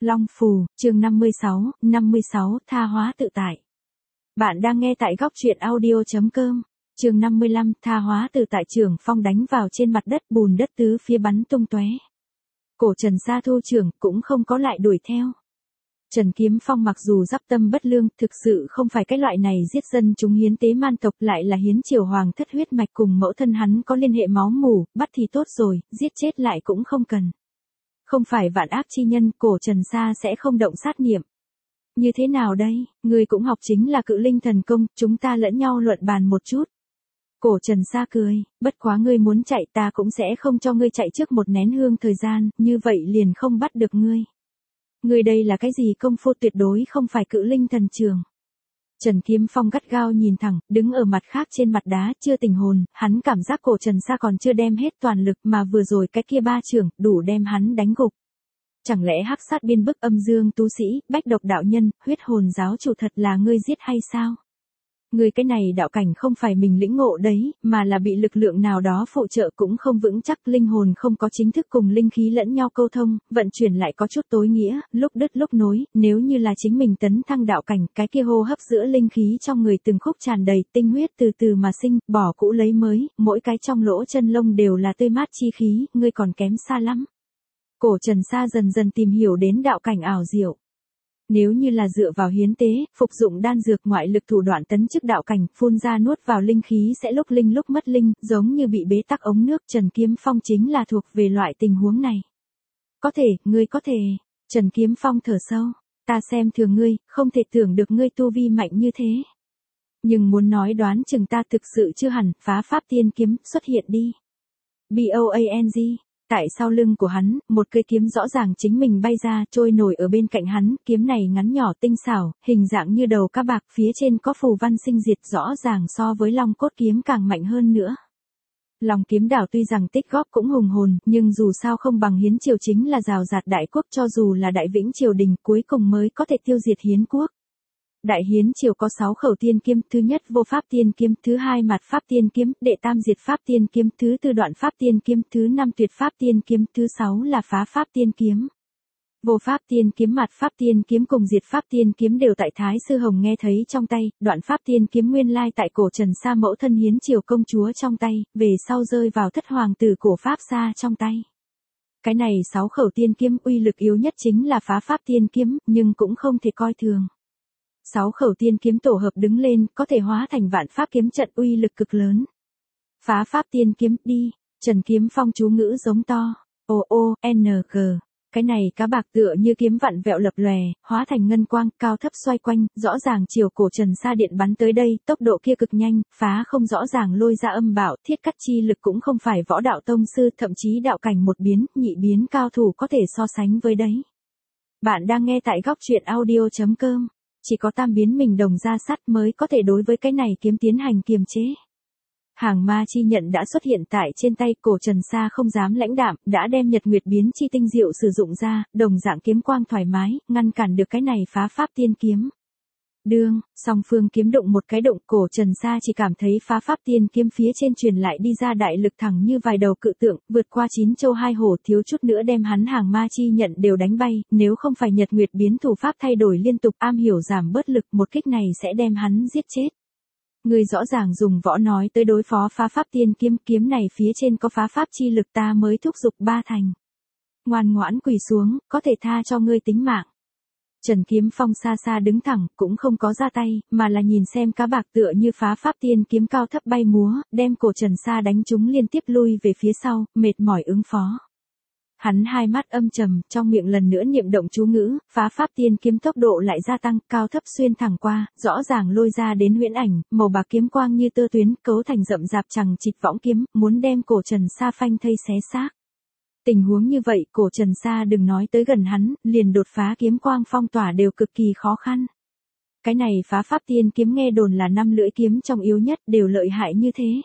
Long Phù, chương 56, tha hóa tự tại. Bạn đang nghe tại góc truyện audio.com. Chương 55, tha hóa tự tại. Trưởng phong đánh vào trên mặt đất, bùn đất tứ phía bắn tung tóe. Cổ Trần Sa thu trưởng cũng không có lại đuổi theo. Trần Kiếm Phong mặc dù dắp tâm bất lương, thực sự không phải cái loại này giết dân chúng hiến tế man tộc, lại là hiến triều hoàng thất huyết mạch cùng mẫu thân hắn có liên hệ máu mủ, bắt thì tốt rồi, giết chết lại cũng không cần. Không phải vạn ác chi nhân, Cổ Trần Sa sẽ không động sát niệm. Như thế nào đây, ngươi cũng học chính là Cự Linh thần công, chúng ta lẫn nhau luận bàn một chút. Cổ Trần Sa cười, bất quá ngươi muốn chạy ta cũng sẽ không cho ngươi chạy trước một nén hương thời gian, như vậy liền không bắt được ngươi. Ngươi đây là cái gì công phu, tuyệt đối không phải Cự Linh thần trường. Trần Kiếm Phong gắt gao nhìn thẳng, đứng ở mặt khác trên mặt đá, chưa tỉnh hồn, hắn cảm giác Cổ Trần Sa còn chưa đem hết toàn lực mà vừa rồi cái kia ba chưởng, đủ đem hắn đánh gục. Chẳng lẽ hắc sát biên bức âm dương tu sĩ, bách độc đạo nhân, huyết hồn giáo chủ thật là ngươi giết hay sao? Ngươi cái này đạo cảnh không phải mình lĩnh ngộ đấy, mà là bị lực lượng nào đó phụ trợ cũng không vững chắc, linh hồn không có chính thức cùng linh khí lẫn nhau câu thông, vận chuyển lại có chút tối nghĩa, lúc đứt lúc nối, nếu như là chính mình tấn thăng đạo cảnh, cái kia hô hấp giữa linh khí trong người từng khúc tràn đầy, tinh huyết từ từ mà sinh, bỏ cũ lấy mới, mỗi cái trong lỗ chân lông đều là tươi mát chi khí, ngươi còn kém xa lắm. Cổ Trần Sa dần dần tìm hiểu đến đạo cảnh ảo diệu. Nếu như là dựa vào hiến tế, phục dụng đan dược ngoại lực thủ đoạn tấn chức đạo cảnh, phun ra nuốt vào linh khí sẽ lúc linh lúc mất linh, giống như bị bế tắc ống nước, Trần Kiếm Phong chính là thuộc về loại tình huống này. Có thể, ngươi có thể. Trần Kiếm Phong thở sâu, ta xem thường ngươi, không thể tưởng được ngươi tu vi mạnh như thế. Nhưng muốn nói đoán chừng ta thực sự chưa hẳn, phá pháp tiên kiếm, xuất hiện đi. BOANG. Tại sau lưng của hắn, một cây kiếm rõ ràng chính mình bay ra, trôi nổi ở bên cạnh hắn, kiếm này ngắn nhỏ tinh xảo, hình dạng như đầu cá bạc, phía trên có phù văn sinh diệt, rõ ràng so với long cốt kiếm càng mạnh hơn nữa. Long kiếm đảo tuy rằng tích góp cũng hùng hồn, nhưng dù sao không bằng hiến triều, chính là rào rạt đại quốc, cho dù là đại vĩnh triều đình cuối cùng mới có thể tiêu diệt hiến quốc. Đại hiến triều có 6 khẩu tiên kiếm, thứ nhất vô pháp tiên kiếm, thứ hai mạt pháp tiên kiếm, đệ tam diệt pháp tiên kiếm, thứ tư đoạn pháp tiên kiếm, thứ năm tuyệt pháp tiên kiếm, thứ 6 là phá pháp tiên kiếm. Vô pháp tiên kiếm, mạt pháp tiên kiếm cùng diệt pháp tiên kiếm đều tại Thái Sư Hồng nghe thấy trong tay, đoạn pháp tiên kiếm nguyên lai tại Cổ Trần Sa mẫu thân hiến triều công chúa trong tay, về sau rơi vào thất hoàng tử Cổ Pháp Sa trong tay. Cái này 6 khẩu tiên kiếm uy lực yếu nhất chính là phá pháp tiên kiếm, nhưng cũng không thể coi thường. 6 khẩu tiên kiếm tổ hợp đứng lên, có thể hóa thành vạn pháp kiếm trận, uy lực cực lớn. Phá pháp tiên kiếm, đi. Trần Kiếm Phong chú ngữ giống to. O-O-N-G. Cái này cá bạc tựa như kiếm vặn vẹo lập lòe, hóa thành ngân quang, cao thấp xoay quanh, rõ ràng chiều Cổ Trần Sa điện bắn tới đây, tốc độ kia cực nhanh, phá không rõ ràng lôi ra âm bảo, thiết cắt chi lực cũng không phải võ đạo tông sư, thậm chí đạo cảnh một biến, nhị biến cao thủ có thể so sánh với đấy. Bạn đang nghe tại góc truyện audio.com. Chỉ có tam biến mình đồng ra sắt mới có thể đối với cái này kiếm tiến hành kiềm chế. Hàng ma chi nhận đã xuất hiện tại trên tay, Cổ Trần Sa không dám lãnh đạm, đã đem nhật nguyệt biến chi tinh diệu sử dụng ra, đồng dạng kiếm quang thoải mái, ngăn cản được cái này phá pháp tiên kiếm. Đương, song phương kiếm đụng một cái động, Cổ Trần Sa chỉ cảm thấy phá pháp tiên kiếm phía trên truyền lại đi ra đại lực thẳng như vài đầu cự tượng, vượt qua 9 châu 2 hổ, thiếu chút nữa đem hắn hàng ma chi nhận đều đánh bay, nếu không phải nhật nguyệt biến thủ pháp thay đổi liên tục, am hiểu giảm bớt lực, một kích này sẽ đem hắn giết chết. Người rõ ràng dùng võ nói tới đối phó phá pháp tiên kiếm, kiếm này phía trên có phá pháp chi lực, ta mới thúc giục ba thành. Ngoan ngoãn quỳ xuống, có thể tha cho ngươi tính mạng. Trần Kiếm Phong xa xa đứng thẳng, cũng không có ra tay, mà là nhìn xem cá bạc tựa như phá pháp tiên kiếm cao thấp bay múa, đem Cổ Trần Sa đánh chúng liên tiếp lui về phía sau, mệt mỏi ứng phó. Hắn hai mắt âm trầm, trong miệng lần nữa niệm động chú ngữ, phá pháp tiên kiếm tốc độ lại gia tăng, cao thấp xuyên thẳng qua, rõ ràng lôi ra đến huyễn ảnh, màu bạc kiếm quang như tơ tuyến, cấu thành rậm rạp chằng chịt võng kiếm, muốn đem Cổ Trần Sa phanh thây xé xác. Tình huống như vậy, Cổ Trần Sa đừng nói tới gần hắn, liền đột phá kiếm quang phong tỏa đều cực kỳ khó khăn. Cái này phá pháp tiên kiếm nghe đồn là 5 lưỡi kiếm trong yếu nhất, đều lợi hại như thế.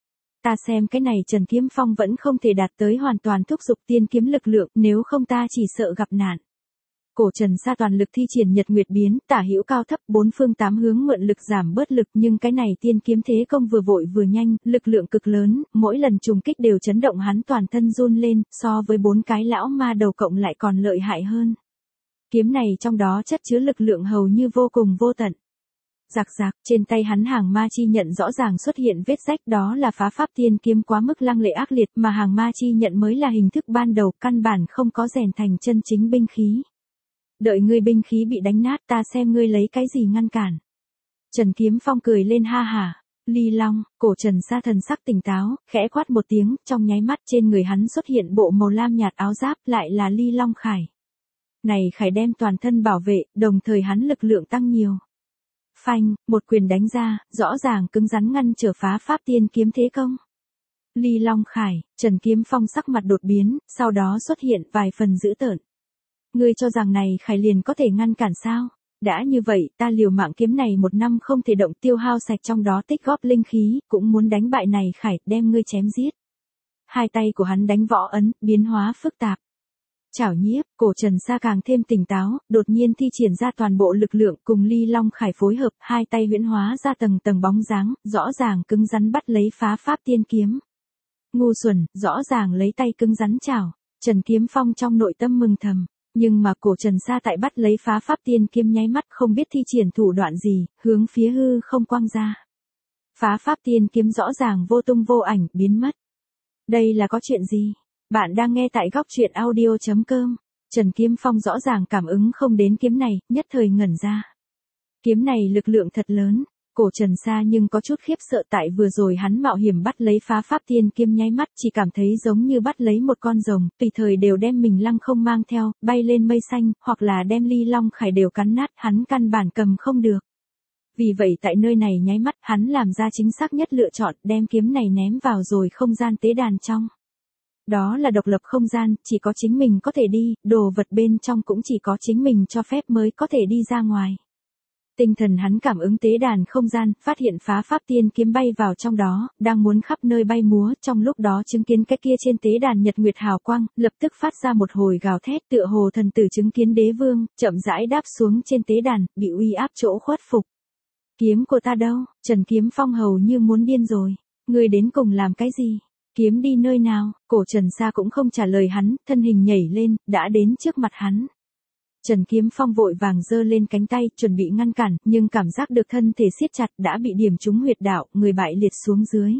Ta xem cái này Trần Kiếm Phong vẫn không thể đạt tới hoàn toàn thúc giục tiên kiếm lực lượng, nếu không ta chỉ sợ gặp nạn. Cổ Trần Sa toàn lực thi triển nhật nguyệt biến, tả hữu cao thấp, bốn phương tám hướng mượn lực giảm bớt lực, nhưng cái này tiên kiếm thế công vừa vội vừa nhanh, lực lượng cực lớn, mỗi lần trùng kích đều chấn động hắn toàn thân run lên, so với 4 cái lão ma đầu cộng lại còn lợi hại hơn. Kiếm này trong đó chất chứa lực lượng hầu như vô cùng vô tận. Rạc rạc, trên tay hắn hàng ma chi nhận rõ ràng xuất hiện vết rách, đó là phá pháp tiên kiếm quá mức lăng lệ ác liệt, mà hàng ma chi nhận mới là hình thức ban đầu, căn bản không có rèn thành chân chính binh khí. Đợi ngươi binh khí bị đánh nát, ta xem ngươi lấy cái gì ngăn cản. Trần Kiếm Phong cười lên ha hả. Ly Long, cổ Trần Sa thần sắc tỉnh táo, khẽ quát một tiếng, trong nháy mắt trên người hắn xuất hiện bộ màu lam nhạt áo giáp, lại là Ly Long Khải. Này Khải đem toàn thân bảo vệ, đồng thời hắn lực lượng tăng nhiều. Phanh, một quyền đánh ra, rõ ràng cứng rắn ngăn trở phá pháp tiên kiếm thế công. Ly Long Khải, Trần Kiếm Phong sắc mặt đột biến, sau đó xuất hiện vài phần dữ tợn. Ngươi cho rằng này Khải liền có thể ngăn cản sao? Đã như vậy, ta liều mạng kiếm này 1 năm không thể động, tiêu hao sạch trong đó tích góp linh khí, cũng muốn đánh bại này Khải, đem ngươi chém giết. Hai tay của hắn đánh võ ấn, biến hóa phức tạp. Chảo nhiếp, cổ Trần Sa càng thêm tỉnh táo, đột nhiên thi triển ra toàn bộ lực lượng cùng Ly Long Khải phối hợp, hai tay huyễn hóa ra tầng tầng bóng dáng, rõ ràng cứng rắn bắt lấy phá pháp tiên kiếm. Ngu xuẩn, rõ ràng lấy tay cứng rắn chảo. Trần Kiếm Phong trong nội tâm mừng thầm. Nhưng mà cổ Trần Sa tại bắt lấy phá pháp tiên kiếm nháy mắt không biết thi triển thủ đoạn gì, hướng phía hư không quăng ra. Phá pháp tiên kiếm rõ ràng vô tung vô ảnh, biến mất. Đây là có chuyện gì? Bạn đang nghe tại góc truyện audio.com. Trần Kiếm Phong rõ ràng cảm ứng không đến kiếm này, nhất thời ngẩn ra. Kiếm này lực lượng thật lớn. Cổ Trần Sa nhưng có chút khiếp sợ, tại vừa rồi hắn mạo hiểm bắt lấy phá pháp tiên kiếm nháy mắt chỉ cảm thấy giống như bắt lấy một con rồng, tùy thời đều đem mình lăng không mang theo, bay lên mây xanh, hoặc là đem Ly Long Khải đều cắn nát, hắn căn bản cầm không được. Vì vậy tại nơi này nháy mắt hắn làm ra chính xác nhất lựa chọn, đem kiếm này ném vào rồi không gian tế đàn trong. Đó là độc lập không gian, chỉ có chính mình có thể đi, đồ vật bên trong cũng chỉ có chính mình cho phép mới có thể đi ra ngoài. Tinh thần hắn cảm ứng tế đàn không gian, phát hiện phá pháp tiên kiếm bay vào trong đó, đang muốn khắp nơi bay múa, trong lúc đó chứng kiến cái kia trên tế đàn nhật nguyệt hào quang, lập tức phát ra một hồi gào thét, tựa hồ thần tử chứng kiến đế vương, chậm rãi đáp xuống trên tế đàn, bị uy áp chỗ khuất phục. Kiếm của ta đâu? Trần Kiếm Phong hầu như muốn điên rồi. Ngươi đến cùng làm cái gì? Kiếm đi nơi nào? Cổ Trần Sa cũng không trả lời hắn, thân hình nhảy lên, đã đến trước mặt hắn. Trần Kiếm Phong vội vàng giơ lên cánh tay, chuẩn bị ngăn cản, nhưng cảm giác được thân thể siết chặt, đã bị điểm trúng huyệt đạo, người bại liệt xuống dưới.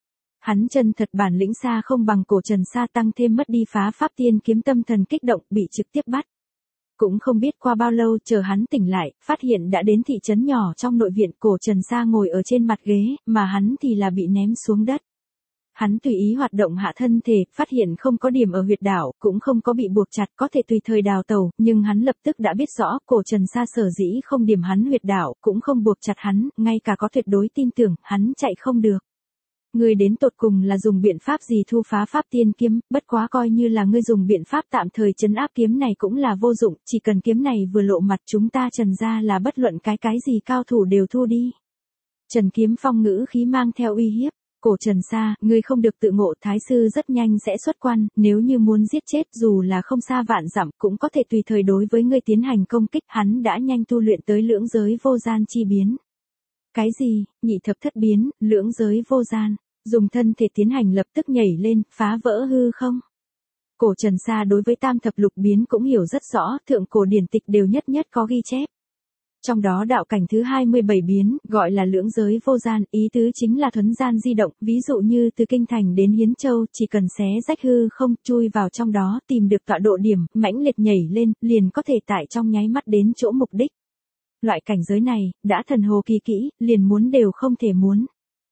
Hắn chân thật bản lĩnh xa không bằng cổ Trần Sa, tăng thêm mất đi phá pháp tiên kiếm, tâm thần kích động, bị trực tiếp bắt. Cũng không biết qua bao lâu, chờ hắn tỉnh lại, phát hiện đã đến thị trấn nhỏ trong nội viện, cổ Trần Sa ngồi ở trên mặt ghế, mà hắn thì là bị ném xuống đất. Hắn tùy ý hoạt động hạ thân thể, phát hiện không có điểm ở huyệt đạo, cũng không có bị buộc chặt, có thể tùy thời đào tẩu, nhưng hắn lập tức đã biết rõ, cổ Trần Sa sở dĩ không điểm hắn huyệt đạo, cũng không buộc chặt hắn, ngay cả có tuyệt đối tin tưởng, hắn chạy không được. Ngươi đến tột cùng là dùng biện pháp gì thu phá pháp tiên kiếm, bất quá coi như là ngươi dùng biện pháp tạm thời trấn áp kiếm này cũng là vô dụng, chỉ cần kiếm này vừa lộ mặt chúng ta Trần gia là bất luận cái gì cao thủ đều thu đi. Trần Kiếm Phong ngữ khí mang theo uy hiếp. Cổ Trần Sa, ngươi không được tự ngộ, thái sư rất nhanh sẽ xuất quan, nếu như muốn giết chết dù là không xa vạn dặm cũng có thể tùy thời đối với ngươi tiến hành công kích, hắn đã nhanh tu luyện tới lưỡng giới vô gian chi biến. Cái gì? Nhị thập thất biến, lưỡng giới vô gian, dùng thân thể tiến hành lập tức nhảy lên, phá vỡ hư không? Cổ Trần Sa đối với tam thập lục biến cũng hiểu rất rõ, thượng cổ điển tịch đều nhất nhất có ghi chép. Trong đó đạo cảnh thứ 27 biến, gọi là lưỡng giới vô gian, ý tứ chính là thuấn gian di động, ví dụ như từ Kinh Thành đến Hiến Châu, chỉ cần xé rách hư không, chui vào trong đó, tìm được tọa độ điểm, mãnh liệt nhảy lên, liền có thể tại trong nháy mắt đến chỗ mục đích. Loại cảnh giới này, đã thần hồ kỳ kỹ, liền muốn đều không thể muốn.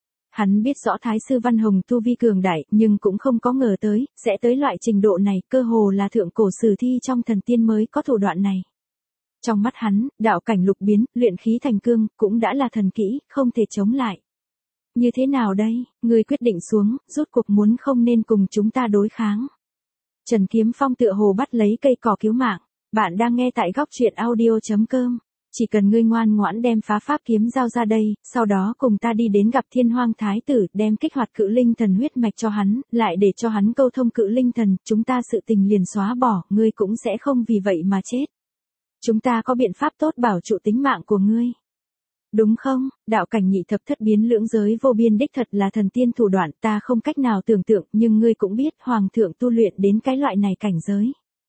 Hắn biết rõ Thái sư Văn Hồng tu vi cường đại, nhưng cũng không có ngờ tới, sẽ tới loại trình độ này, cơ hồ là thượng cổ sử thi trong thần tiên mới có thủ đoạn này. Trong mắt hắn, đạo cảnh lục biến, luyện khí thành cương, cũng đã là thần kỹ, không thể chống lại. Như thế nào đây, ngươi quyết định xuống, rốt cuộc muốn không nên cùng chúng ta đối kháng. Trần Kiếm Phong tựa hồ bắt lấy cây cỏ cứu mạng. Bạn đang nghe tại góc truyện audio.com. Chỉ cần ngươi ngoan ngoãn đem phá pháp kiếm giao ra đây, sau đó cùng ta đi đến gặp Thiên Hoang Thái tử, đem kích hoạt cự linh thần huyết mạch cho hắn, lại để cho hắn câu thông cự linh thần, chúng ta sự tình liền xóa bỏ, ngươi cũng sẽ không vì vậy mà chết. Chúng ta có biện pháp tốt bảo trụ tính mạng của ngươi. Đúng không? Đạo cảnh nhị thập thất biến lưỡng giới vô biên đích thật là thần tiên thủ đoạn, ta không cách nào tưởng tượng, nhưng ngươi cũng biết hoàng thượng tu luyện đến cái loại này cảnh giới.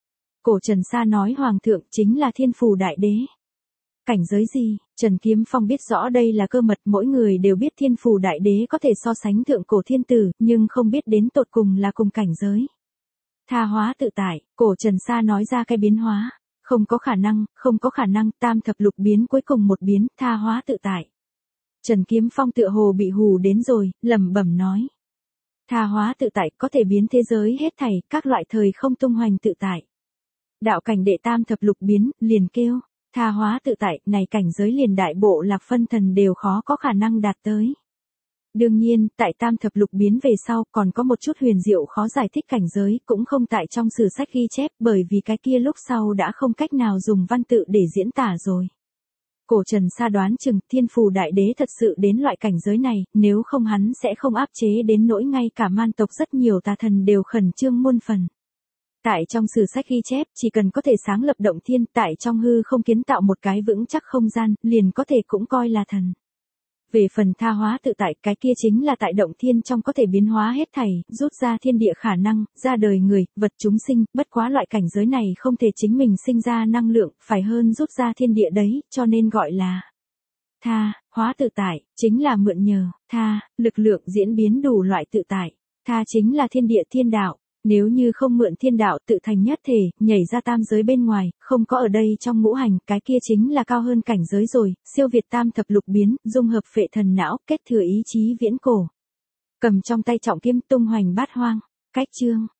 Cổ Trần Sa nói Hoàng thượng chính là Thiên Phủ Đại Đế. Cảnh giới gì? Trần Kiếm Phong biết rõ đây là cơ mật, mỗi người đều biết Thiên Phủ Đại Đế có thể so sánh thượng cổ thiên tử, nhưng không biết đến tột cùng là cùng cảnh giới. Tha hóa tự tại, Cổ Trần Sa nói ra cái biến hóa. Không có khả năng, không có khả năng, tam thập lục biến cuối cùng một biến, tha hóa tự tại. Trần Kiếm Phong tựa hồ bị hù đến rồi, lẩm bẩm nói. Tha hóa tự tại có thể biến thế giới hết thảy, các loại thời không tung hoành tự tại. Đạo cảnh đệ tam thập lục biến, liền kêu, tha hóa tự tại, này cảnh giới liền đại bộ lạc phân thần đều khó có khả năng đạt tới. Đương nhiên, tại tam thập lục biến về sau còn có một chút huyền diệu khó giải thích cảnh giới, cũng không tại trong sử sách ghi chép, bởi vì cái kia lúc sau đã không cách nào dùng văn tự để diễn tả rồi. Cổ Trần Sa đoán chừng Thiên Phủ Đại Đế thật sự đến loại cảnh giới này, nếu không hắn sẽ không áp chế đến nỗi ngay cả man tộc rất nhiều tà thần đều khẩn trương muôn phần. Tại trong sử sách ghi chép, chỉ cần có thể sáng lập động thiên, tại trong hư không kiến tạo một cái vững chắc không gian, liền có thể cũng coi là thần. Về phần tha hóa tự tại, cái kia chính là tại động thiên trong có thể biến hóa hết thảy, rút ra thiên địa khả năng, ra đời người, vật chúng sinh, bất quá loại cảnh giới này không thể chính mình sinh ra năng lượng, phải hơn rút ra thiên địa đấy, cho nên gọi là tha hóa tự tại, chính là mượn nhờ, tha, lực lượng diễn biến đủ loại tự tại, tha chính là thiên địa thiên đạo. Nếu như không mượn thiên đạo tự thành nhất thể, nhảy ra tam giới bên ngoài, không có ở đây trong ngũ hành, cái kia chính là cao hơn cảnh giới rồi, siêu việt tam thập lục biến, dung hợp phệ thần não, kết thừa ý chí viễn cổ. Cầm trong tay trọng kiếm tung hoành bát hoang, cách chương.